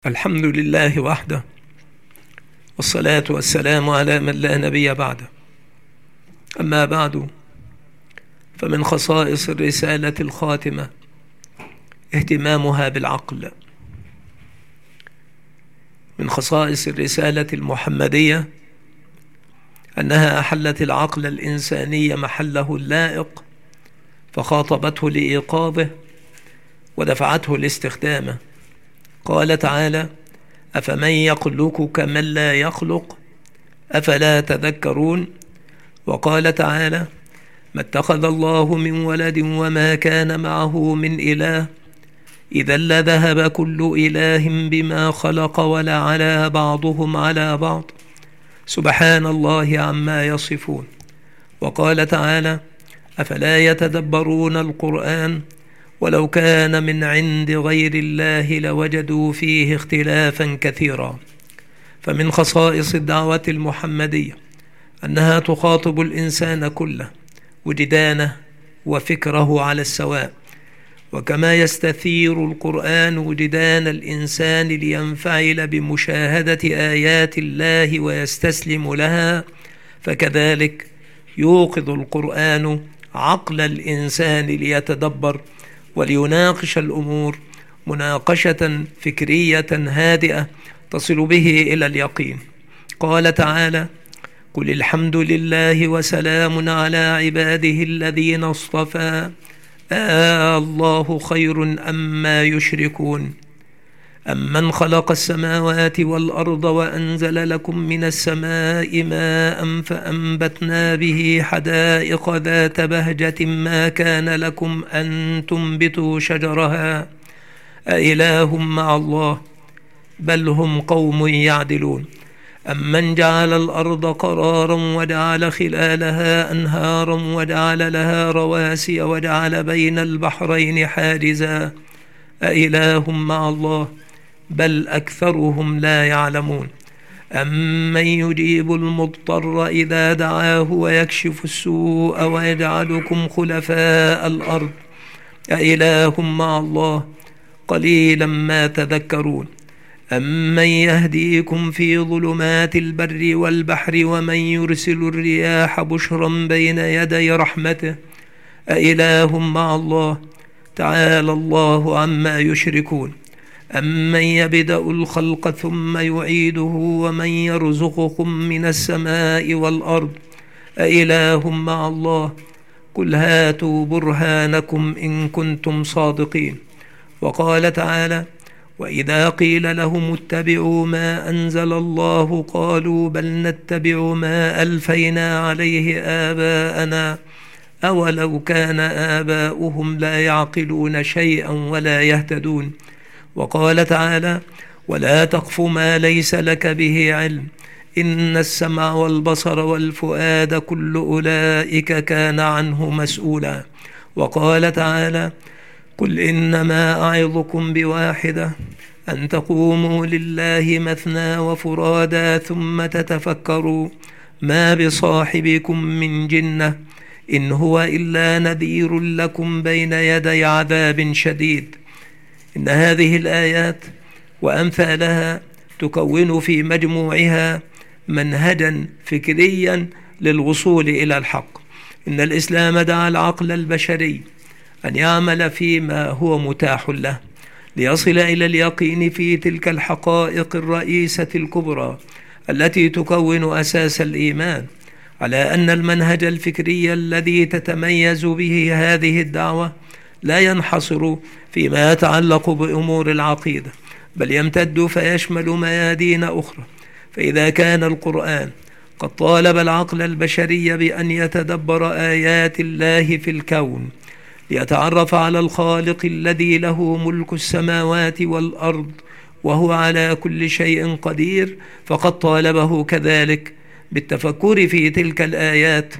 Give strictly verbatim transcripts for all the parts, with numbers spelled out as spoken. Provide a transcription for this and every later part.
الحمد لله وحده، والصلاة والسلام على من لا نبي بعده. أما بعد، فمن خصائص الرسالة الخاتمة اهتمامها بالعقل. من خصائص الرسالة المحمدية أنها أحلت العقل الإنساني محله اللائق، فخاطبته لإيقاظه ودفعته لاستخدامه. قال تعالى: أفمن يخلق كمن لا يخلق أفلا تذكرون. وقال تعالى: ما اتخذ الله من ولد وما كان معه من إله إذا لذهب كل إله بما خلق ولعلى بعضهم على بعض سبحان الله عما يصفون. وقال تعالى: أفلا يتدبرون القرآن ولو كان من عند غير الله لوجدوا فيه اختلافا كثيرا. فمن خصائص الدعوة المحمدية أنها تخاطب الإنسان كله، وجدانه وفكره على السواء. وكما يستثير القرآن وجدان الإنسان لينفعل بمشاهدة آيات الله ويستسلم لها، فكذلك يوقظ القرآن عقل الإنسان ليتدبر وليناقش الأمور مناقشة فكرية هادئة تصل به إلى اليقين. قال تعالى: قل الحمد لله وسلام على عباده الذين اصطفى آه الله خير أما يشركون أمن خلق السماوات والأرض وأنزل لكم من السماء ماء فأنبتنا به حدائق ذات بهجة ما كان لكم أن تنبتوا شجرها أإله مع الله بل هم قوم يعدلون أمن جعل الأرض قرارا وجعل خلالها أنهارا وجعل لها رواسي وجعل بين البحرين حاجزا أإله مع الله بل أكثرهم لا يعلمون أمن يجيب المضطر إذا دعاه ويكشف السوء ويجعلكم خلفاء الأرض أإله مع الله قليلا ما تذكرون أمن يهديكم في ظلمات البر والبحر ومن يرسل الرياح بشرا بين يدي رحمته أإله مع الله تعالى الله عما يشركون أمن يبدأ الخلق ثم يعيده ومن يرزقكم من السماء والأرض أإله مع الله قل هاتوا برهانكم إن كنتم صادقين. وقال تعالى: وإذا قيل لهم اتبعوا ما أنزل الله قالوا بل نتبع ما ألفينا عليه آباءنا أولو كان آباؤهم لا يعقلون شيئا ولا يهتدون. وقال تعالى: ولا تقف ما ليس لك به علم إن السمع والبصر والفؤاد كل أولئك كان عنه مسؤولا. وقال تعالى: قل إنما أعظكم بواحدة أن تقوموا لله مثنى وفرادا ثم تتفكروا ما بصاحبكم من جنة إن هو إلا نذير لكم بين يدي عذاب شديد. إن هذه الآيات وأمثالها تكون في مجموعها منهجا فكريا للوصول إلى الحق. إن الإسلام دعا العقل البشري أن يعمل فيما هو متاح له ليصل إلى اليقين في تلك الحقائق الرئيسة الكبرى التي تكون أساس الإيمان، على أن المنهج الفكري الذي تتميز به هذه الدعوة لا ينحصر فيما يتعلق بأمور العقيدة، بل يمتد فيشمل ميادين أخرى. فإذا كان القرآن قد طالب العقل البشري بأن يتدبر آيات الله في الكون ليتعرف على الخالق الذي له ملك السماوات والأرض وهو على كل شيء قدير، فقد طالبه كذلك بالتفكر في تلك الآيات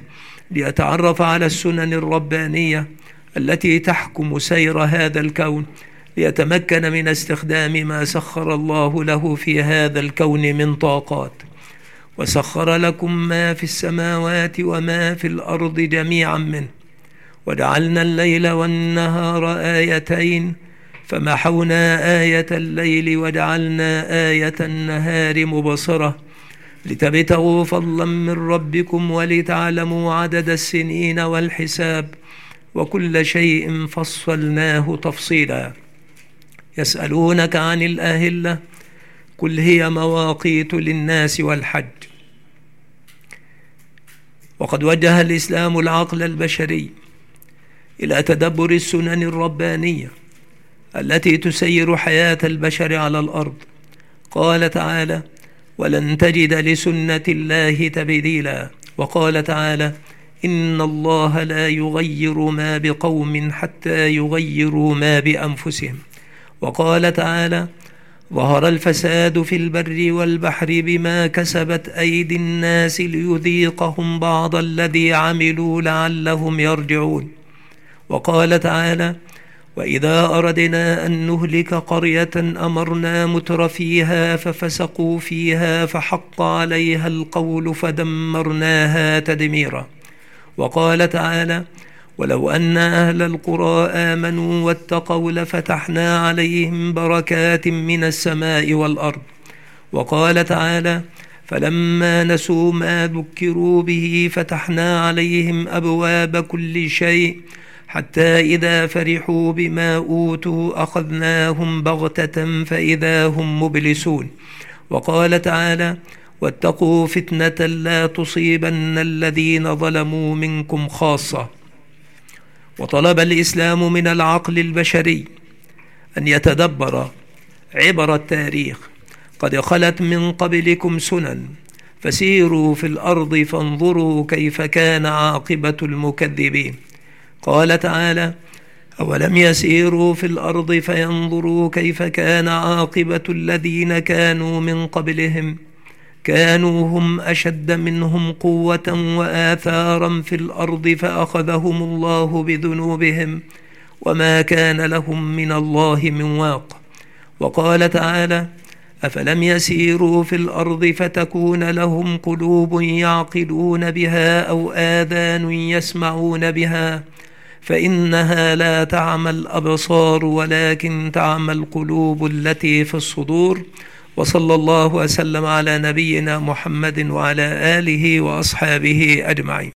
ليتعرف على السنن الربانية التي تحكم سير هذا الكون، ليتمكن من استخدام ما سخر الله له في هذا الكون من طاقات. وسخر لكم ما في السماوات وما في الأرض جميعا منه وجعلنا الليل والنهار آيتين فمحونا آية الليل وجعلنا آية النهار مبصرة لتبتغوا فضلا من ربكم ولتعلموا عدد السنين والحساب وكل شيء فصلناه تفصيلا. يسألونك عن الأهلة قل هي مواقيت للناس والحج. وقد وجه الإسلام العقل البشري إلى تدبر السنن الربانية التي تسير حياة البشر على الأرض. قال تعالى: ولن تجد لسنة الله تبديلا. وقال تعالى: إن الله لا يغير ما بقوم حتى يغيروا ما بأنفسهم. وقال تعالى: ظهر الفساد في البر والبحر بما كسبت أيدي الناس ليذيقهم بعض الذي عملوا لعلهم يرجعون. وقال تعالى: وإذا أردنا أن نهلك قرية أمرنا متر فيها ففسقوا فيها فحق عليها القول فدمرناها تدميرا. وقال تعالى: ولو أن أهل القرى آمنوا واتقوا لفتحنا عليهم بركات من السماء والأرض. وقال تعالى: فلما نسوا ما ذكروا به فتحنا عليهم أبواب كل شيء حتى إذا فرحوا بما أوتوا أخذناهم بغتة فإذا هم مبلسون. وقال تعالى: واتقوا فتنة لا تصيبن الذين ظلموا منكم خاصة. وطلب الإسلام من العقل البشري أن يتدبر عبر التاريخ. قد خلت من قبلكم سنن فسيروا في الأرض فانظروا كيف كان عاقبة المكذبين. قال تعالى: أولم يسيروا في الأرض فينظروا كيف كان عاقبة الذين كانوا من قبلهم كانوا هم أشد منهم قوة وآثارا في الأرض فأخذهم الله بذنوبهم وما كان لهم من الله من واق. وقال تعالى: أفلم يسيروا في الأرض فتكون لهم قلوب يعقلون بها أو آذان يسمعون بها فإنها لا تعمى الأبصار ولكن تعمى القلوب التي في الصدور. وصلى الله وسلم على نبينا محمد وعلى آله وأصحابه أجمعين.